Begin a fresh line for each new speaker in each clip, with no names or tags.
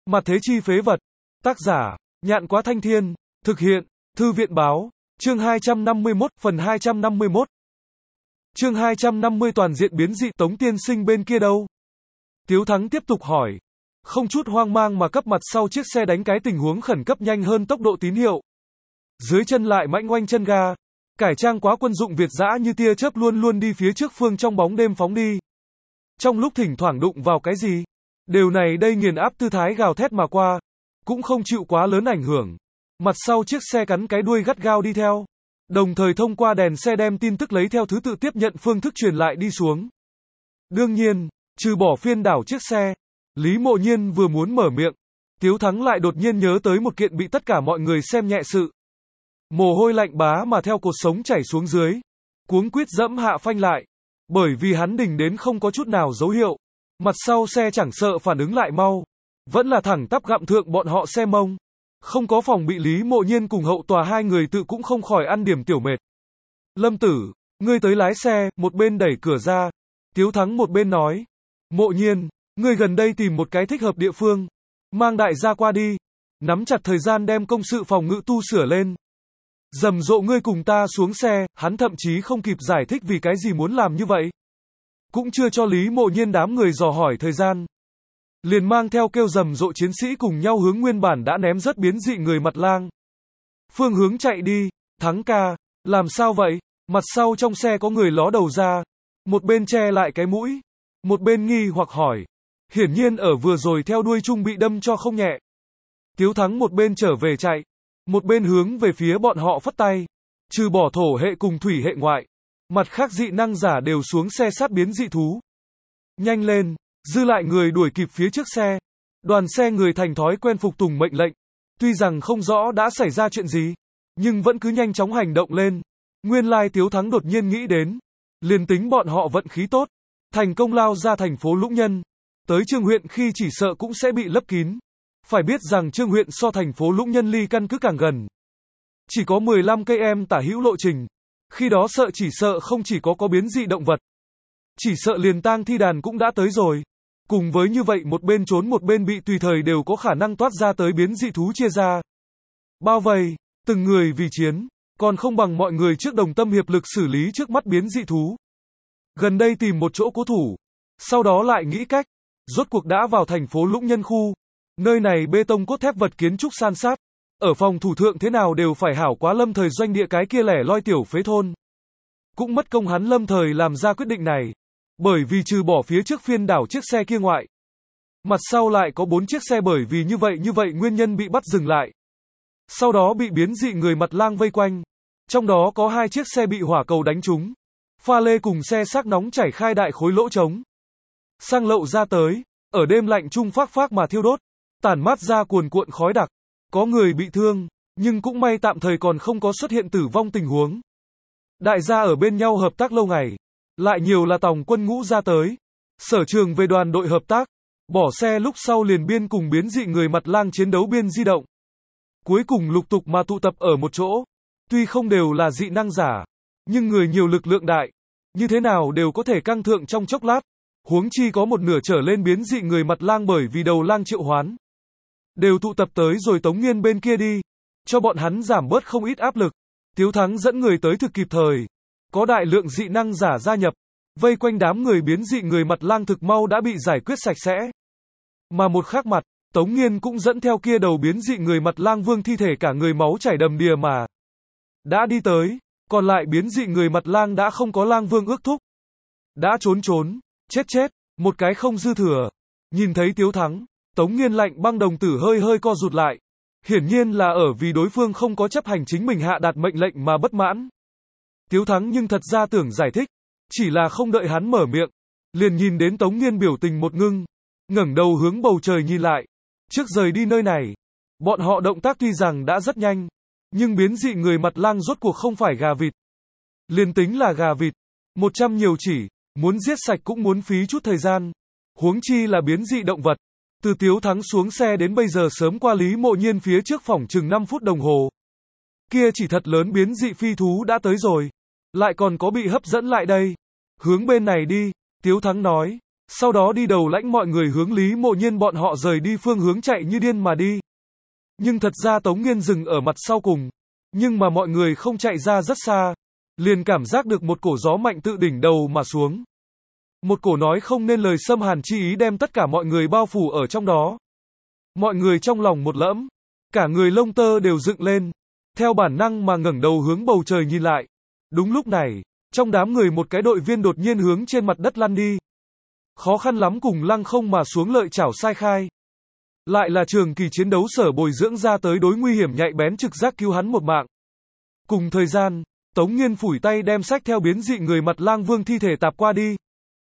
Mặt thế chi phế vật. Tác giả, Nhạn Quá Thanh Thiên. Thực hiện, Thư viện Báo. Chương 251, phần 251. Chương 250 toàn diện biến dị. Tống tiên sinh bên kia đâu? Tiếu Thắng tiếp tục hỏi. Không chút hoang mang mà cấp mặt sau chiếc xe đánh cái tình huống khẩn cấp nhanh hơn tốc độ tín hiệu. Dưới chân lại mãnh oanh chân ga. Cải trang quá quân dụng Việt dã như tia chớp luôn luôn đi phía trước phương trong bóng đêm phóng đi. Trong lúc thỉnh thoảng đụng vào cái gì, đều này đây nghiền áp tư thái gào thét mà qua, cũng không chịu quá lớn ảnh hưởng. Mặt sau chiếc xe cắn cái đuôi gắt gao đi theo, đồng thời thông qua đèn xe đem tin tức lấy theo thứ tự tiếp nhận phương thức truyền lại đi xuống. Đương nhiên, trừ bỏ phiên đảo chiếc xe, Lý Mộ Nhiên vừa muốn mở miệng, Tiếu Thắng lại đột nhiên nhớ tới một kiện bị tất cả mọi người xem nhẹ sự. Mồ hôi lạnh bá mà theo cột sống chảy xuống dưới, cuống quýt dẫm hạ phanh lại, bởi vì hắn đình đến không có chút nào dấu hiệu. Mặt sau xe chẳng sợ phản ứng lại mau, vẫn là thẳng tắp gặm thượng bọn họ xe mông. Không có phòng bị Lý Mộ Nhiên cùng hậu tòa hai người tự cũng không khỏi ăn điểm tiểu mệt. Lâm tử, ngươi tới lái xe, một bên đẩy cửa ra. Tiếu Thắng một bên nói. Mộ Nhiên, ngươi gần đây tìm một cái thích hợp địa phương, mang đại gia qua đi, nắm chặt thời gian đem công sự phòng ngự tu sửa lên. Rầm rộ ngươi cùng ta xuống xe, hắn thậm chí không kịp giải thích vì cái gì muốn làm như vậy. Cũng chưa cho Lý Mộ Nhiên đám người dò hỏi thời gian. Liền mang theo kêu rầm rộ chiến sĩ cùng nhau hướng nguyên bản đã ném rất biến dị người mặt lang. Phương hướng chạy đi. Thắng ca, làm sao vậy? Mặt sau trong xe có người ló đầu ra, một bên che lại cái mũi, một bên nghi hoặc hỏi. Hiển nhiên ở vừa rồi theo đuôi chung bị đâm cho không nhẹ. Tiếu Thắng một bên trở về chạy, một bên hướng về phía bọn họ phất tay. Trừ bỏ thổ hệ cùng thủy hệ ngoại, mặt khác dị năng giả đều xuống xe sát biến dị thú. Nhanh lên, dư lại người đuổi kịp phía trước xe. Đoàn xe người thành thói quen phục tùng mệnh lệnh. Tuy rằng không rõ đã xảy ra chuyện gì, nhưng vẫn cứ nhanh chóng hành động lên. Nguyên lai Tiếu Thắng đột nhiên nghĩ đến, liền tính bọn họ vận khí tốt, thành công lao ra thành phố Lũng Nhân, tới Trương huyện khi chỉ sợ cũng sẽ bị lấp kín. Phải biết rằng Trương huyện so thành phố Lũng Nhân ly căn cứ càng gần, chỉ có 15 km tả hữu lộ trình. Khi đó chỉ sợ không chỉ có biến dị động vật, chỉ sợ liền tang thi đàn cũng đã tới rồi. Cùng với như vậy một bên trốn một bên bị tùy thời đều có khả năng toát ra tới biến dị thú chia ra. Bao vây, từng người vì chiến, còn không bằng mọi người trước đồng tâm hiệp lực xử lý trước mắt biến dị thú. Gần đây tìm một chỗ cố thủ, sau đó lại nghĩ cách, rốt cuộc đã vào thành phố Lũng Nhân khu. Nơi này bê tông cốt thép vật kiến trúc san sát, ở phòng thủ thượng thế nào đều phải hảo quá Lâm Thời doanh địa cái kia lẻ loi tiểu phế thôn. Cũng mất công hắn Lâm Thời làm ra quyết định này, bởi vì trừ bỏ phía trước phiên đảo chiếc xe kia ngoại, mặt sau lại có 4 chiếc xe bởi vì như vậy nguyên nhân bị bắt dừng lại. Sau đó bị biến dị người mặt lang vây quanh, trong đó có 2 chiếc xe bị hỏa cầu đánh trúng, pha lê cùng xe xác nóng chảy khai đại khối lỗ trống. Xăng lậu ra tới, ở đêm lạnh chung phác mà thiêu đốt, tản mát ra cuồn cuộn khói đặc. Có người bị thương, nhưng cũng may tạm thời còn không có xuất hiện tử vong tình huống. Đại gia ở bên nhau hợp tác lâu ngày, lại nhiều là tòng quân ngũ ra tới. Sở Trường về đoàn đội hợp tác, bỏ xe lúc sau liền biên cùng biến dị người mặt lang chiến đấu biên di động. Cuối cùng lục tục mà tụ tập ở một chỗ. Tuy không đều là dị năng giả, nhưng người nhiều lực lượng đại, như thế nào đều có thể căng thượng trong chốc lát. Huống chi có một nửa trở lên biến dị người mặt lang bởi vì đầu lang triệu hoán, đều tụ tập tới rồi Tống Nghiên bên kia đi, cho bọn hắn giảm bớt không ít áp lực. Tiếu Thắng dẫn người tới thực kịp thời, có đại lượng dị năng giả gia nhập, vây quanh đám người biến dị người mặt lang thực mau đã bị giải quyết sạch sẽ. Mà một khác mặt, Tống Nghiên cũng dẫn theo kia đầu biến dị người mặt lang vương thi thể cả người máu chảy đầm đìa mà đã đi tới, còn lại biến dị người mặt lang đã không có lang vương ước thúc, đã trốn, chết, một cái không dư thừa. Nhìn thấy Tiếu Thắng, Tống Nghiên lạnh băng đồng tử hơi co rụt lại, hiển nhiên là ở vì đối phương không có chấp hành chính mình hạ đạt mệnh lệnh mà bất mãn. Tiếu Thắng nhưng thật ra tưởng giải thích, chỉ là không đợi hắn mở miệng, liền nhìn đến Tống Nghiên biểu tình một ngưng, ngẩng đầu hướng bầu trời nhìn lại. Trước rời đi nơi này, bọn họ động tác tuy rằng đã rất nhanh, nhưng biến dị người mặt lang rốt cuộc không phải gà vịt. Liền tính là gà vịt, 100 nhiều chỉ, muốn giết sạch cũng muốn phí chút thời gian. Huống chi là biến dị động vật. Từ Tiếu Thắng xuống xe đến bây giờ sớm qua Lý Mộ Nhiên phía trước phỏng chừng 5 phút đồng hồ. Kia chỉ thật lớn biến dị phi thú đã tới rồi, lại còn có bị hấp dẫn lại đây. Hướng bên này đi, Tiếu Thắng nói. Sau đó đi đầu lãnh mọi người hướng Lý Mộ Nhiên bọn họ rời đi phương hướng chạy như điên mà đi. Nhưng thật ra Tống Nghiên dừng ở mặt sau cùng. Nhưng mà mọi người không chạy ra rất xa. Liền cảm giác được một cổ gió mạnh tự đỉnh đầu mà xuống. Một cổ nói không nên lời xâm hàn chi ý đem tất cả mọi người bao phủ ở trong đó. Mọi người trong lòng một lẫm. Cả người lông tơ đều dựng lên. Theo bản năng mà ngẩng đầu hướng bầu trời nhìn lại. Đúng lúc này, trong đám người một cái đội viên đột nhiên hướng trên mặt đất lăn đi. Khó khăn lắm cùng lăng không mà xuống lợi chảo sai khai. Lại là trường kỳ chiến đấu sở bồi dưỡng ra tới đối nguy hiểm nhạy bén trực giác cứu hắn một mạng. Cùng thời gian, Tống Nghiên phủi tay đem sách theo biến dị người mặt lang vương thi thể tạp qua đi.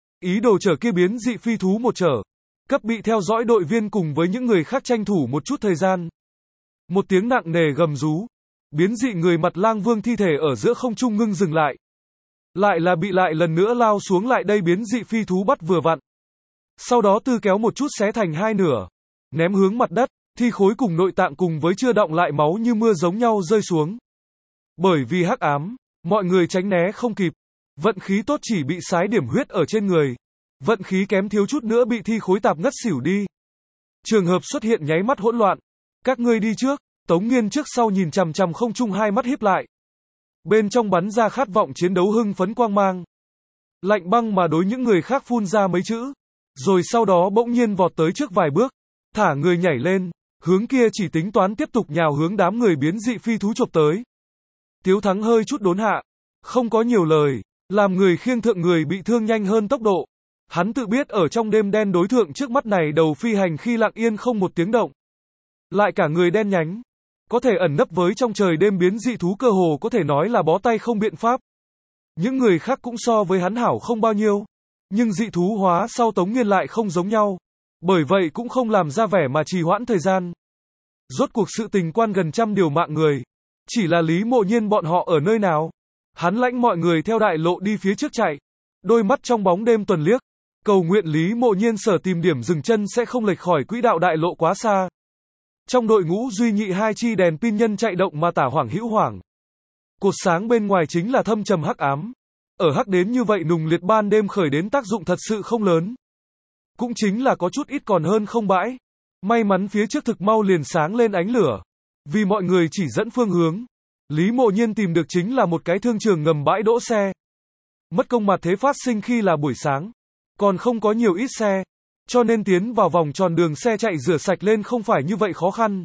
Ý đồ chở kia biến dị phi thú một chở. Cấp bị theo dõi đội viên cùng với những người khác tranh thủ một chút thời gian. Một tiếng nặng nề gầm rú. Biến dị người mặt lang vương thi thể ở giữa không trung ngưng dừng lại. Lại là bị lại lần nữa lao xuống lại đây biến dị phi thú bắt vừa vặn. Sau đó tư kéo một chút xé thành hai nửa. Ném hướng mặt đất, thi khối cùng nội tạng cùng với chưa đọng lại máu như mưa giống nhau rơi xuống. Bởi vì hắc ám, mọi người tránh né không kịp. Vận khí tốt chỉ bị sái điểm huyết ở trên người. Vận khí kém thiếu chút nữa bị thi khối tạp ngất xỉu đi. Trường hợp xuất hiện nháy mắt hỗn loạn. Các ngươi đi trước, Tống Nghiên trước sau nhìn chằm chằm không trung hai mắt híp lại. Bên trong bắn ra khát vọng chiến đấu hưng phấn quang mang. Lạnh băng mà đối những người khác phun ra mấy chữ. Rồi sau đó bỗng nhiên vọt tới trước vài bước. Thả người nhảy lên. Hướng kia chỉ tính toán tiếp tục nhào hướng đám người biến dị phi thú chộp tới. Tiếu Thắng hơi chút đốn hạ. Không có nhiều lời. Làm người khiêng thượng người bị thương nhanh hơn tốc độ. Hắn tự biết ở trong đêm đen đối thượng trước mắt này đầu phi hành khi lặng yên không một tiếng động. Lại cả người đen nhánh. Có thể ẩn nấp với trong trời đêm biến dị thú cơ hồ có thể nói là bó tay không biện pháp. Những người khác cũng so với hắn hảo không bao nhiêu. Nhưng dị thú hóa sau Tống Nghiên lại không giống nhau. Bởi vậy cũng không làm ra vẻ mà trì hoãn thời gian. Rốt cuộc sự tình quan gần trăm điều mạng người. Chỉ là Lý Mộ Nhiên bọn họ ở nơi nào. Hắn lãnh mọi người theo đại lộ đi phía trước chạy. Đôi mắt trong bóng đêm tuần liếc. Cầu nguyện Lý Mộ Nhiên sở tìm điểm dừng chân sẽ không lệch khỏi quỹ đạo đại lộ quá xa. Trong đội ngũ duy nhị hai chi đèn pin nhân chạy động mà tả hoảng hữu hoảng. Cột sáng bên ngoài chính là thâm trầm hắc ám. Ở hắc đến như vậy nùng liệt ban đêm khởi đến tác dụng thật sự không lớn. Cũng chính là có chút ít còn hơn không bãi. May mắn phía trước thực mau liền sáng lên ánh lửa. Vì mọi người chỉ dẫn phương hướng. Lý Mộ Nhiên tìm được chính là một cái thương trường ngầm bãi đỗ xe. Mất công mặt thế phát sinh khi là buổi sáng. Còn không có nhiều ít xe. Cho nên tiến vào vòng tròn đường xe chạy rửa sạch lên không phải như vậy khó khăn.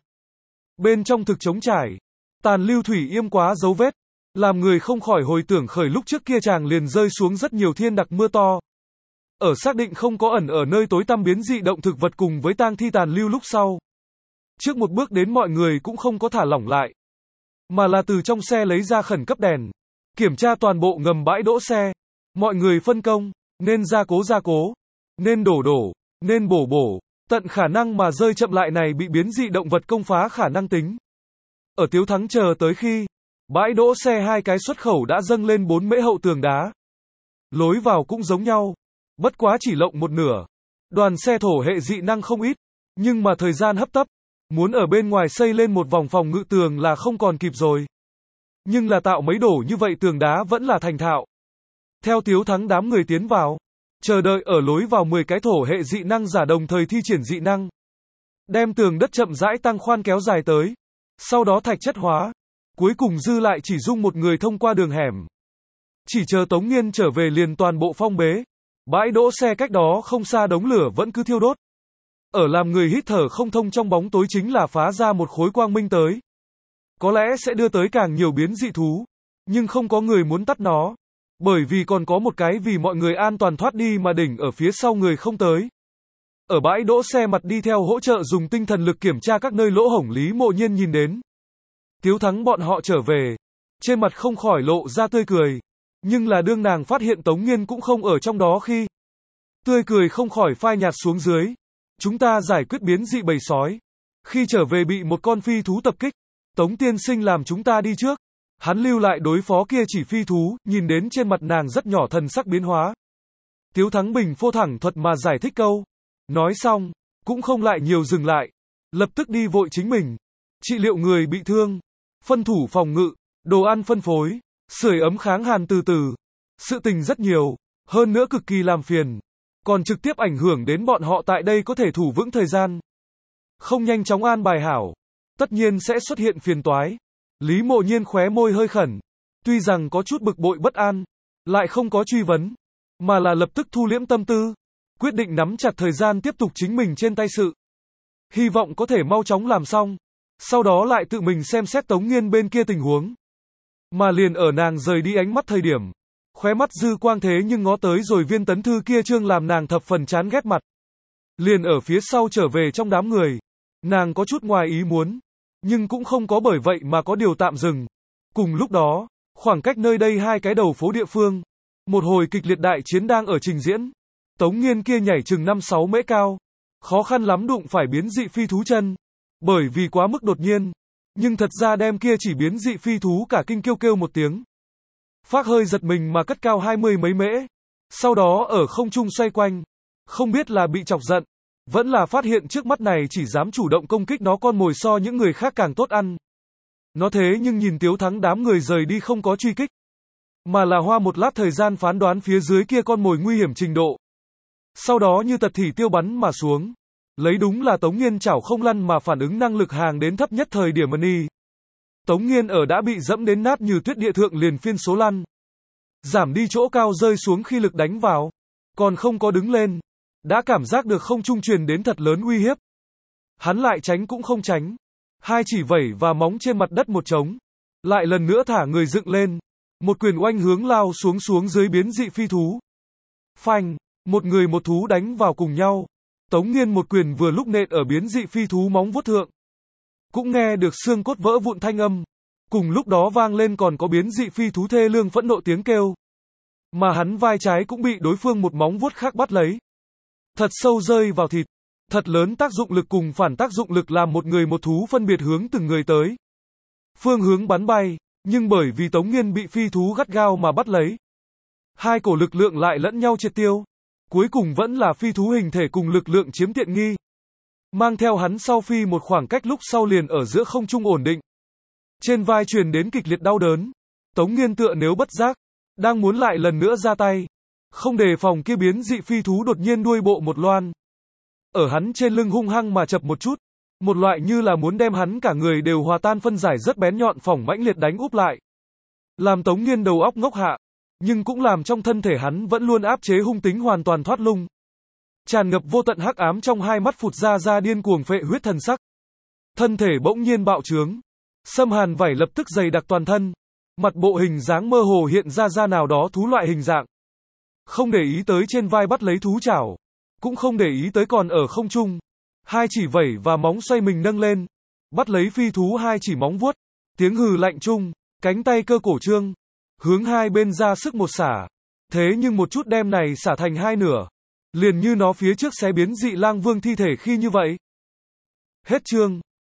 Bên trong thực trống trải. Tàn lưu thủy yêm quá dấu vết. Làm người không khỏi hồi tưởng khởi lúc trước kia chàng liền rơi xuống rất nhiều thiên đặc mưa to. Ở xác định không có ẩn ở nơi tối tăm biến dị động thực vật cùng với tang thi tàn lưu lúc sau. Trước một bước đến mọi người cũng không có thả lỏng lại. Mà là từ trong xe lấy ra khẩn cấp đèn. Kiểm tra toàn bộ ngầm bãi đỗ xe. Mọi người phân công. Nên gia cố. Nên đổ. Nên bổ. Tận khả năng mà rơi chậm lại này bị biến dị động vật công phá khả năng tính. Ở Tiếu Thắng chờ tới khi. Bãi đỗ xe hai cái xuất khẩu đã dâng lên 4 mễ hậu tường đá. Lối vào cũng giống nhau. Bất quá chỉ lộng một nửa. Đoàn xe thổ hệ dị năng không ít. Nhưng mà thời gian hấp tấp. Muốn ở bên ngoài xây lên một vòng phòng ngự tường là không còn kịp rồi. Nhưng là tạo mấy đổ như vậy tường đá vẫn là thành thạo. Theo Tiếu Thắng đám người tiến vào. Chờ đợi ở lối vào 10 cái thổ hệ dị năng giả đồng thời thi triển dị năng. Đem tường đất chậm rãi tăng khoan kéo dài tới. Sau đó thạch chất hóa. Cuối cùng dư lại chỉ dung một người thông qua đường hẻm. Chỉ chờ Tống Nghiên trở về liền toàn bộ phong bế. Bãi đỗ xe cách đó không xa đống lửa vẫn cứ thiêu đốt. Ở làm người hít thở không thông trong bóng tối chính là phá ra một khối quang minh tới. Có lẽ sẽ đưa tới càng nhiều biến dị thú. Nhưng không có người muốn tắt nó. Bởi vì còn có một cái vì mọi người an toàn thoát đi mà đỉnh ở phía sau người không tới. Ở bãi đỗ xe mặt đi theo hỗ trợ dùng tinh thần lực kiểm tra các nơi lỗ hổng Lý Mộ Nhiên nhìn đến. Tiếu Thắng bọn họ trở về. Trên mặt không khỏi lộ ra tươi cười. Nhưng là đương nàng phát hiện Tống Nghiên cũng không ở trong đó khi. Tươi cười không khỏi phai nhạt xuống dưới. Chúng ta giải quyết biến dị bầy sói. Khi trở về bị một con phi thú tập kích. Tống tiên sinh làm chúng ta đi trước. Hắn lưu lại đối phó kia chỉ phi thú, nhìn đến trên mặt nàng rất nhỏ thần sắc biến hóa. Tiếu Thắng bình phô thẳng thuật mà giải thích câu. Nói xong, cũng không lại nhiều dừng lại. Lập tức đi vội chính mình. Trị liệu người bị thương. Phân thủ phòng ngự. Đồ ăn phân phối. Sưởi ấm kháng hàn từ từ. Sự tình rất nhiều. Hơn nữa cực kỳ làm phiền. còn trực tiếp ảnh hưởng đến bọn họ tại đây có thể thủ vững thời gian. Không nhanh chóng an bài hảo, tất nhiên sẽ xuất hiện phiền toái. Lý Mộ Nhiên khóe môi hơi khẩn, tuy rằng có chút bực bội bất an, lại không có truy vấn, mà là lập tức thu liễm tâm tư, quyết định nắm chặt thời gian tiếp tục chính mình trên tay sự. Hy vọng có thể mau chóng làm xong, sau đó lại tự mình xem xét Tống Nghiên bên kia tình huống. Mà liền ở nàng rời đi ánh mắt thời điểm, khóe mắt dư quang thế nhưng ngó tới rồi Viên Tấn Thư kia trương làm nàng thập phần chán ghét mặt. Liền ở phía sau trở về trong đám người, nàng có chút ngoài ý muốn, nhưng cũng không có bởi vậy mà có điều tạm dừng. Cùng lúc đó, khoảng cách nơi đây hai cái đầu phố địa phương, một hồi kịch liệt đại chiến đang ở trình diễn. Tống Nghiên kia nhảy chừng 5-6 mễ cao, khó khăn lắm đụng phải biến dị phi thú chân, bởi vì quá mức đột nhiên, nhưng thật ra đem kia chỉ biến dị phi thú cả kinh kêu kêu một tiếng. Phác hơi giật mình mà cất cao 20 mấy mễ, sau đó ở không trung xoay quanh, không biết là bị chọc giận, vẫn là phát hiện trước mắt này chỉ dám chủ động công kích nó con mồi so những người khác càng tốt ăn. Nó thế nhưng nhìn Tiếu Thắng đám người rời đi không có truy kích, mà là hoa một lát thời gian phán đoán phía dưới kia con mồi nguy hiểm trình độ. Sau đó như tật thỉ tiêu bắn mà xuống, lấy đúng là Tống Nghiên chảo không lăn mà phản ứng năng lực hàng đến thấp nhất thời điểm money. Tống Nghiên ở đã bị dẫm đến nát như tuyết địa thượng liền phiên số lăn. Giảm đi chỗ cao rơi xuống khi lực đánh vào, còn không có đứng lên, đã cảm giác được không trung truyền đến thật lớn uy hiếp. Hắn lại tránh cũng không tránh, hai chỉ vẩy và móng trên mặt đất một trống, lại lần nữa thả người dựng lên, một quyền oanh hướng lao xuống dưới biến dị phi thú. Phanh, một người một thú đánh vào cùng nhau. Tống Nghiên một quyền vừa lúc nện ở biến dị phi thú móng vuốt thượng, cũng nghe được xương cốt vỡ vụn thanh âm. Cùng lúc đó vang lên còn có biến dị phi thú thê lương phẫn nộ tiếng kêu. Mà hắn vai trái cũng bị đối phương một móng vuốt khác bắt lấy. Thật sâu rơi vào thịt. Thật lớn tác dụng lực cùng phản tác dụng lực làm một người một thú phân biệt hướng từng người tới. Phương hướng bắn bay, nhưng bởi vì Tống Nghiên bị phi thú gắt gao mà bắt lấy, hai cổ lực lượng lại lẫn nhau triệt tiêu. Cuối cùng vẫn là phi thú hình thể cùng lực lượng chiếm tiện nghi. Mang theo hắn sau phi một khoảng cách lúc sau liền ở giữa không trung ổn định. Trên vai truyền đến kịch liệt đau đớn. Tống Nghiên tựa nếu bất giác, đang muốn lại lần nữa ra tay. Không đề phòng kia biến dị phi thú đột nhiên đuôi bộ một loan. Ở hắn trên lưng hung hăng mà chập một chút. Một loại như là muốn đem hắn cả người đều hòa tan phân giải rất bén nhọn phỏng mãnh liệt đánh úp lại. Làm Tống Nghiên đầu óc ngốc hạ. Nhưng cũng làm trong thân thể hắn vẫn luôn áp chế hung tính hoàn toàn thoát lung. Tràn ngập vô tận hắc ám trong hai mắt phụt ra điên cuồng phệ huyết thần sắc. Thân thể bỗng nhiên bạo trướng. Xâm hàn vảy lập tức dày đặc toàn thân. Mặt bộ hình dáng mơ hồ hiện ra nào đó thú loại hình dạng. Không để ý tới trên vai bắt lấy thú chảo. Cũng không để ý tới còn ở không trung. Hai chỉ vẩy và móng xoay mình nâng lên. Bắt lấy phi thú hai chỉ móng vuốt. Tiếng hừ lạnh chung. Cánh tay cơ cổ trương. Hướng hai bên ra sức một xả. Thế nhưng một chút đem này xả thành hai nửa. Liền như nó phía trước xé biến dị lang vương thi thể khi như vậy. Hết chương.